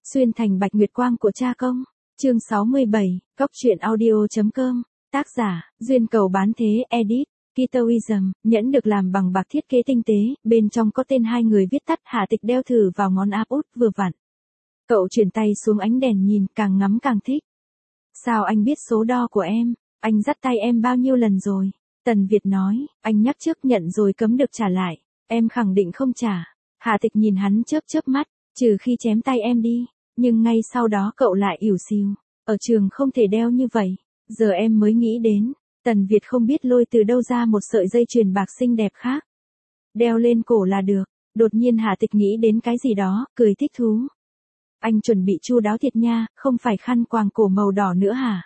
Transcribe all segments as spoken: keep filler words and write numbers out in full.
Xuyên thành bạch nguyệt quang của cha công. Chương sáu mươi bảy, Cóc truyện audio.com. Tác giả, Duyên Cầu Bán Thế Edit. Kitoism, nhẫn được làm bằng bạc thiết kế tinh tế, bên trong có tên hai người viết tắt. Hạ Tịch đeo thử vào ngón áp út vừa vặn. Cậu chuyển tay xuống ánh đèn nhìn, càng ngắm càng thích. Sao anh biết số đo của em? Anh dắt tay em bao nhiêu lần rồi? Tần Việt nói, anh nhắc trước nhận rồi cấm được trả lại. Em khẳng định không trả. Hạ Tịch nhìn hắn chớp chớp mắt, trừ khi chém tay em đi. Nhưng ngay sau đó cậu lại ỉu xìu. Ở trường không thể đeo như vậy. Giờ em mới nghĩ đến. Tần Việt không biết lôi từ đâu ra một sợi dây chuyền bạc xinh đẹp khác. Đeo lên cổ là được. Đột nhiên Hạ Tịch nghĩ đến cái gì đó, cười thích thú. Anh chuẩn bị chu đáo thiệt nha, không phải khăn quàng cổ màu đỏ nữa hả?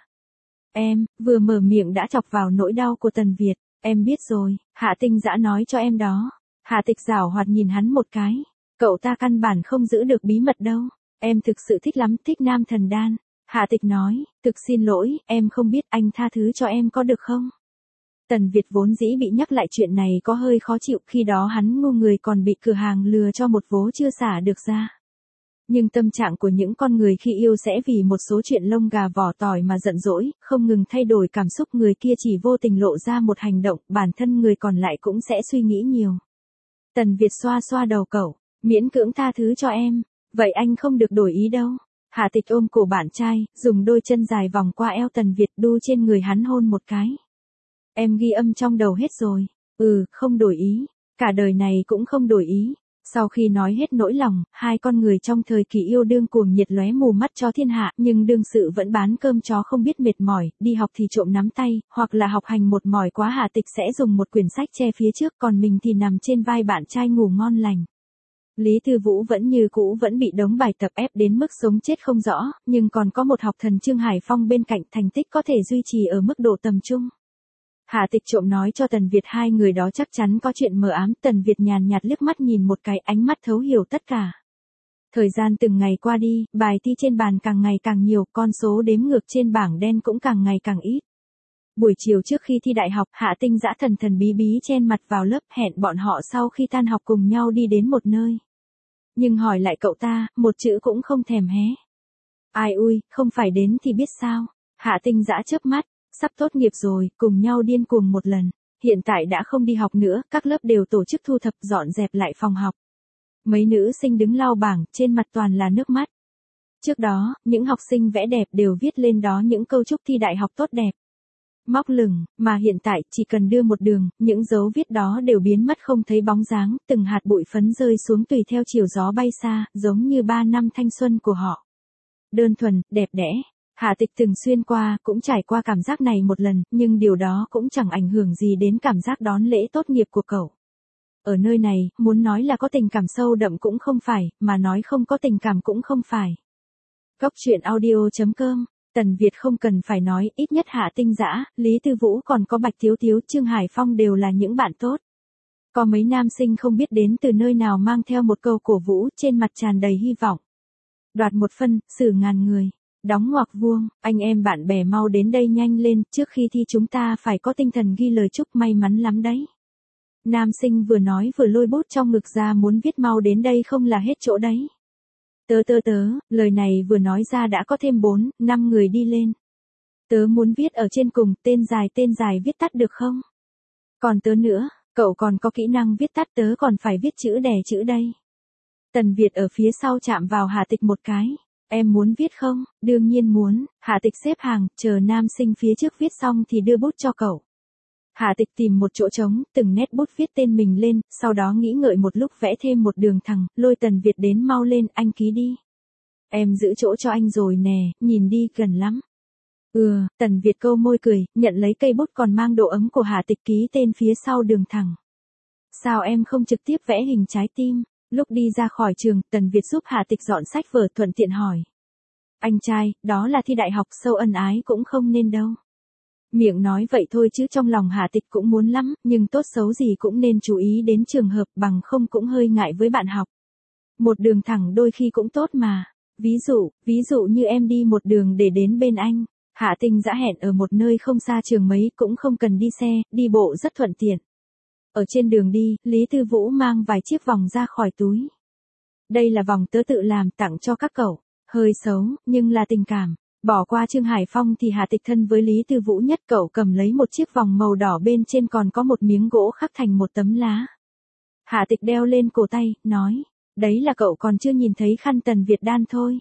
Em, vừa mở miệng đã chọc vào nỗi đau của Tần Việt. Em biết rồi, Hạ Tinh Dã nói cho em đó. Hạ Tịch giảo hoạt nhìn hắn một cái. Cậu ta căn bản không giữ được bí mật đâu. Em thực sự thích lắm, thích nam thần đan. Hạ Tịch nói, thực xin lỗi, em không biết, anh tha thứ cho em có được không? Tần Việt vốn dĩ bị nhắc lại chuyện này có hơi khó chịu, khi đó hắn ngu người còn bị cửa hàng lừa cho một vố chưa xả được ra. Nhưng tâm trạng của những con người khi yêu sẽ vì một số chuyện lông gà vỏ tỏi mà giận dỗi, không ngừng thay đổi cảm xúc, người kia chỉ vô tình lộ ra một hành động, bản thân người còn lại cũng sẽ suy nghĩ nhiều. Tần Việt xoa xoa đầu cậu, miễn cưỡng tha thứ cho em, vậy anh không được đổi ý đâu. Hạ Tịch ôm cổ bạn trai, dùng đôi chân dài vòng qua eo Tần Việt, đu trên người hắn hôn một cái. Em ghi âm trong đầu hết rồi. Ừ, không đổi ý. Cả đời này cũng không đổi ý. Sau khi nói hết nỗi lòng, hai con người trong thời kỳ yêu đương cuồng nhiệt lóe mù mắt cho thiên hạ, nhưng đương sự vẫn bán cơm chó không biết mệt mỏi, đi học thì trộm nắm tay, hoặc là học hành một mỏi quá Hạ Tịch sẽ dùng một quyển sách che phía trước, còn mình thì nằm trên vai bạn trai ngủ ngon lành. Lý Tư Vũ vẫn như cũ vẫn bị đống bài tập ép đến mức sống chết không rõ, nhưng còn có một học thần Trương Hải Phong bên cạnh, thành tích có thể duy trì ở mức độ tầm trung. Hạ Tịch trộm nói cho Tần Việt hai người đó chắc chắn có chuyện mờ ám. Tần Việt nhàn nhạt liếc mắt nhìn một cái, ánh mắt thấu hiểu tất cả. Thời gian từng ngày qua đi, bài thi trên bàn càng ngày càng nhiều, con số đếm ngược trên bảng đen cũng càng ngày càng ít. Buổi chiều trước khi thi đại học, Hạ Tinh Dã thần thần bí bí chen mặt vào lớp, hẹn bọn họ sau khi tan học cùng nhau đi đến một nơi. Nhưng hỏi lại cậu ta, một chữ cũng không thèm hé. Ai ui, không phải đến thì biết sao. Hạ Tinh Dã chớp mắt, sắp tốt nghiệp rồi, cùng nhau điên cuồng một lần. Hiện tại đã không đi học nữa, các lớp đều tổ chức thu thập dọn dẹp lại phòng học. Mấy nữ sinh đứng lau bảng, trên mặt toàn là nước mắt. Trước đó, những học sinh vẽ đẹp đều viết lên đó những câu chúc thi đại học tốt đẹp. Móc lửng, mà hiện tại chỉ cần đưa một đường, những dấu viết đó đều biến mất không thấy bóng dáng, từng hạt bụi phấn rơi xuống tùy theo chiều gió bay xa, giống như ba năm thanh xuân của họ. Đơn thuần, đẹp đẽ. Hạ Tịch từng xuyên qua, cũng trải qua cảm giác này một lần, nhưng điều đó cũng chẳng ảnh hưởng gì đến cảm giác đón lễ tốt nghiệp của cậu. Ở nơi này, muốn nói là có tình cảm sâu đậm cũng không phải, mà nói không có tình cảm cũng không phải. Cóc truyện audio.com. Tần Việt không cần phải nói, ít nhất Hạ Tinh Dã, Lý Tư Vũ còn có Bạch Thiếu Thiếu, Trương Hải Phong đều là những bạn tốt. Có mấy nam sinh không biết đến từ nơi nào mang theo một câu cổ vũ, trên mặt tràn đầy hy vọng. Đoạt một phân, xử ngàn người. Đóng ngoặc vuông, anh em bạn bè mau đến đây nhanh lên, trước khi thi chúng ta phải có tinh thần ghi lời chúc may mắn lắm đấy. Nam sinh vừa nói vừa lôi bút trong ngực ra muốn viết mau đến đây không là hết chỗ đấy. Tớ tớ tớ, lời này vừa nói ra đã có thêm bốn, năm người đi lên. Tớ muốn viết ở trên cùng, tên dài tên dài viết tắt được không? Còn tớ nữa, cậu còn có kỹ năng viết tắt, tớ còn phải viết chữ đè chữ đây. Tần Việt ở phía sau chạm vào Hạ Tịch một cái. Em muốn viết không? Đương nhiên muốn. Hạ Tịch xếp hàng, chờ nam sinh phía trước viết xong thì đưa bút cho cậu. Hạ Tịch tìm một chỗ trống, từng nét bút viết tên mình lên, sau đó nghĩ ngợi một lúc vẽ thêm một đường thẳng, lôi Tần Việt đến, mau lên, anh ký đi. Em giữ chỗ cho anh rồi nè, nhìn đi gần lắm. Ừ, Tần Việt câu môi cười, nhận lấy cây bút còn mang độ ấm của Hạ Tịch ký tên phía sau đường thẳng. Sao em không trực tiếp vẽ hình trái tim? Lúc đi ra khỏi trường, Tần Việt giúp Hạ Tịch dọn sách vở, thuận tiện hỏi. Anh trai, đó là thi đại học, sâu ân ái cũng không nên đâu. Miệng nói vậy thôi chứ trong lòng Hạ Tịch cũng muốn lắm, nhưng tốt xấu gì cũng nên chú ý đến trường hợp, bằng không cũng hơi ngại với bạn học. Một đường thẳng đôi khi cũng tốt mà. Ví dụ, ví dụ như em đi một đường để đến bên anh. Hạ Tinh Dã hẹn ở một nơi không xa trường mấy, cũng không cần đi xe, đi bộ rất thuận tiện. Ở trên đường đi, Lý Tư Vũ mang vài chiếc vòng ra khỏi túi. Đây là vòng tớ tự làm tặng cho các cậu. Hơi xấu, nhưng là tình cảm. Bỏ qua Trương Hải Phong thì Hạ Tịch thân với Lý Tư Vũ nhất, cậu cầm lấy một chiếc vòng màu đỏ bên trên còn có một miếng gỗ khắc thành một tấm lá. Hạ Tịch đeo lên cổ tay, nói, đấy là cậu còn chưa nhìn thấy khăn Tần Việt đan thôi.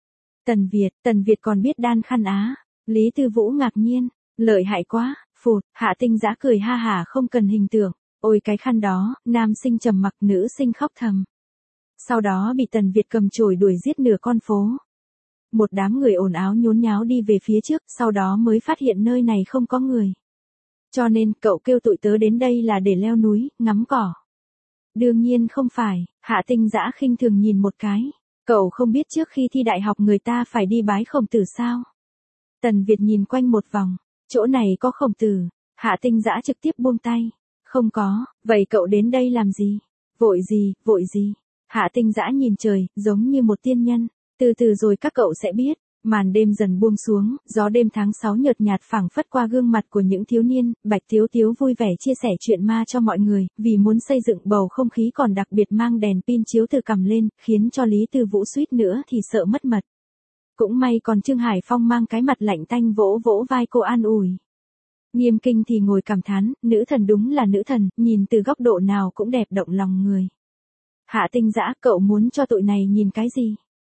Tần Việt, Tần Việt còn biết đan khăn á. Lý Tư Vũ ngạc nhiên, lợi hại quá, phụt, Hạ Tinh Dã cười ha hả không cần hình tượng, ôi cái khăn đó, nam sinh trầm mặc nữ sinh khóc thầm. Sau đó bị Tần Việt cầm chổi đuổi giết nửa con phố. Một đám người ồn ào nhốn nháo đi về phía trước, sau đó mới phát hiện nơi này không có người. Cho nên, cậu kêu tụi tớ đến đây là để leo núi, ngắm cỏ. Đương nhiên không phải, Hạ Tinh Dã khinh thường nhìn một cái. Cậu không biết trước khi thi đại học người ta phải đi bái Khổng Tử sao? Tần Việt nhìn quanh một vòng, chỗ này có Khổng Tử. Hạ Tinh Dã trực tiếp buông tay. Không có, vậy cậu đến đây làm gì? Vội gì, vội gì? Hạ Tinh Dã nhìn trời, giống như một tiên nhân. Từ từ rồi các cậu sẽ biết. Màn đêm dần buông xuống, gió đêm tháng sáu nhợt nhạt phảng phất qua gương mặt của những thiếu niên, Bạch Tiếu Tiếu vui vẻ chia sẻ chuyện ma cho mọi người, vì muốn xây dựng bầu không khí còn đặc biệt mang đèn pin chiếu từ cằm lên, khiến cho Lý Tư Vũ suýt nữa thì sợ mất mật. Cũng may còn Trương Hải Phong mang cái mặt lạnh tanh vỗ vỗ vai cô an ủi. Nghiêm Kinh thì ngồi cảm thán, nữ thần đúng là nữ thần, nhìn từ góc độ nào cũng đẹp động lòng người. Hạ Tinh Dã, cậu muốn cho tụi này nhìn cái gì?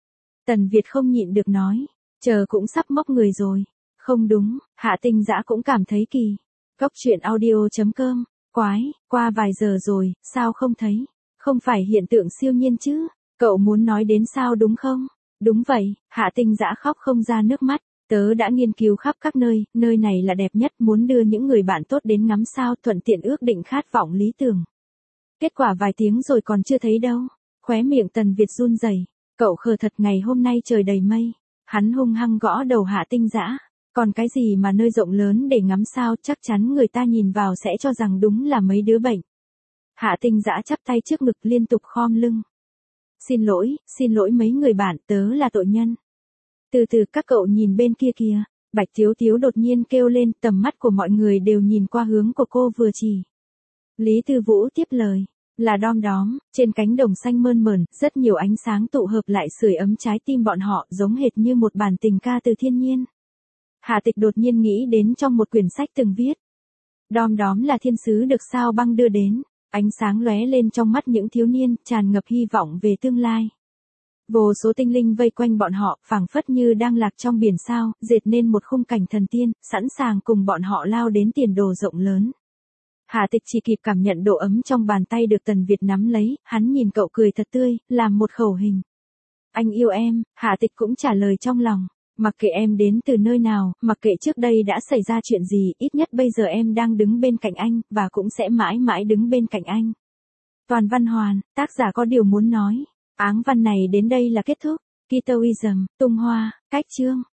Tần Việt không nhịn được nói. Chờ cũng sắp móc người rồi. Không đúng, Hạ Tinh Dã cũng cảm thấy kỳ. Góc truyện audio chấm com, quái, qua vài giờ rồi, sao không thấy? Không phải hiện tượng siêu nhiên chứ? Cậu muốn nói đến sao đúng không? Đúng vậy, Hạ Tinh Dã khóc không ra nước mắt. Tớ đã nghiên cứu khắp các nơi, nơi này là đẹp nhất, muốn đưa những người bạn tốt đến ngắm sao, thuận tiện ước định khát vọng lý tưởng. Kết quả vài tiếng rồi còn chưa thấy đâu. Khóe miệng Tần Việt run rẩy. Cậu khờ thật, ngày hôm nay trời đầy mây. Hắn hung hăng gõ đầu Hạ Tinh Dã. Còn cái gì mà nơi rộng lớn để ngắm sao, chắc chắn người ta nhìn vào sẽ cho rằng đúng là mấy đứa bệnh. Hạ Tinh Dã chắp tay trước ngực liên tục khom lưng. Xin lỗi, xin lỗi mấy người bạn, tớ là tội nhân. Từ từ các cậu nhìn bên kia kìa. Bạch Tiếu Tiếu đột nhiên kêu lên, tầm mắt của mọi người đều nhìn qua hướng của cô vừa chỉ. Lý Tư Vũ tiếp lời. Là đom đóm, trên cánh đồng xanh mơn mởn, rất nhiều ánh sáng tụ hợp lại sưởi ấm trái tim bọn họ, giống hệt như một bản tình ca từ thiên nhiên. Hạ Tịch đột nhiên nghĩ đến trong một quyển sách từng viết. Đom đóm là thiên sứ được sao băng đưa đến, ánh sáng lóe lên trong mắt những thiếu niên, tràn ngập hy vọng về tương lai. Vô số tinh linh vây quanh bọn họ, phảng phất như đang lạc trong biển sao, dệt nên một khung cảnh thần tiên, sẵn sàng cùng bọn họ lao đến tiền đồ rộng lớn. Hạ Tịch chỉ kịp cảm nhận độ ấm trong bàn tay được Tần Việt nắm lấy, hắn nhìn cậu cười thật tươi, làm một khẩu hình. Anh yêu em, Hạ Tịch cũng trả lời trong lòng. Mặc kệ em đến từ nơi nào, mặc kệ trước đây đã xảy ra chuyện gì, ít nhất bây giờ em đang đứng bên cạnh anh, và cũng sẽ mãi mãi đứng bên cạnh anh. Toàn văn hoàn, tác giả có điều muốn nói. Áng văn này đến đây là kết thúc. Kitoism, tung hoa, cách chương.